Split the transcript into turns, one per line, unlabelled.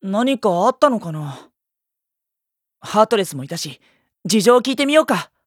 何かあったのかな。ハートレスもいたし、事情を聞いてみようか。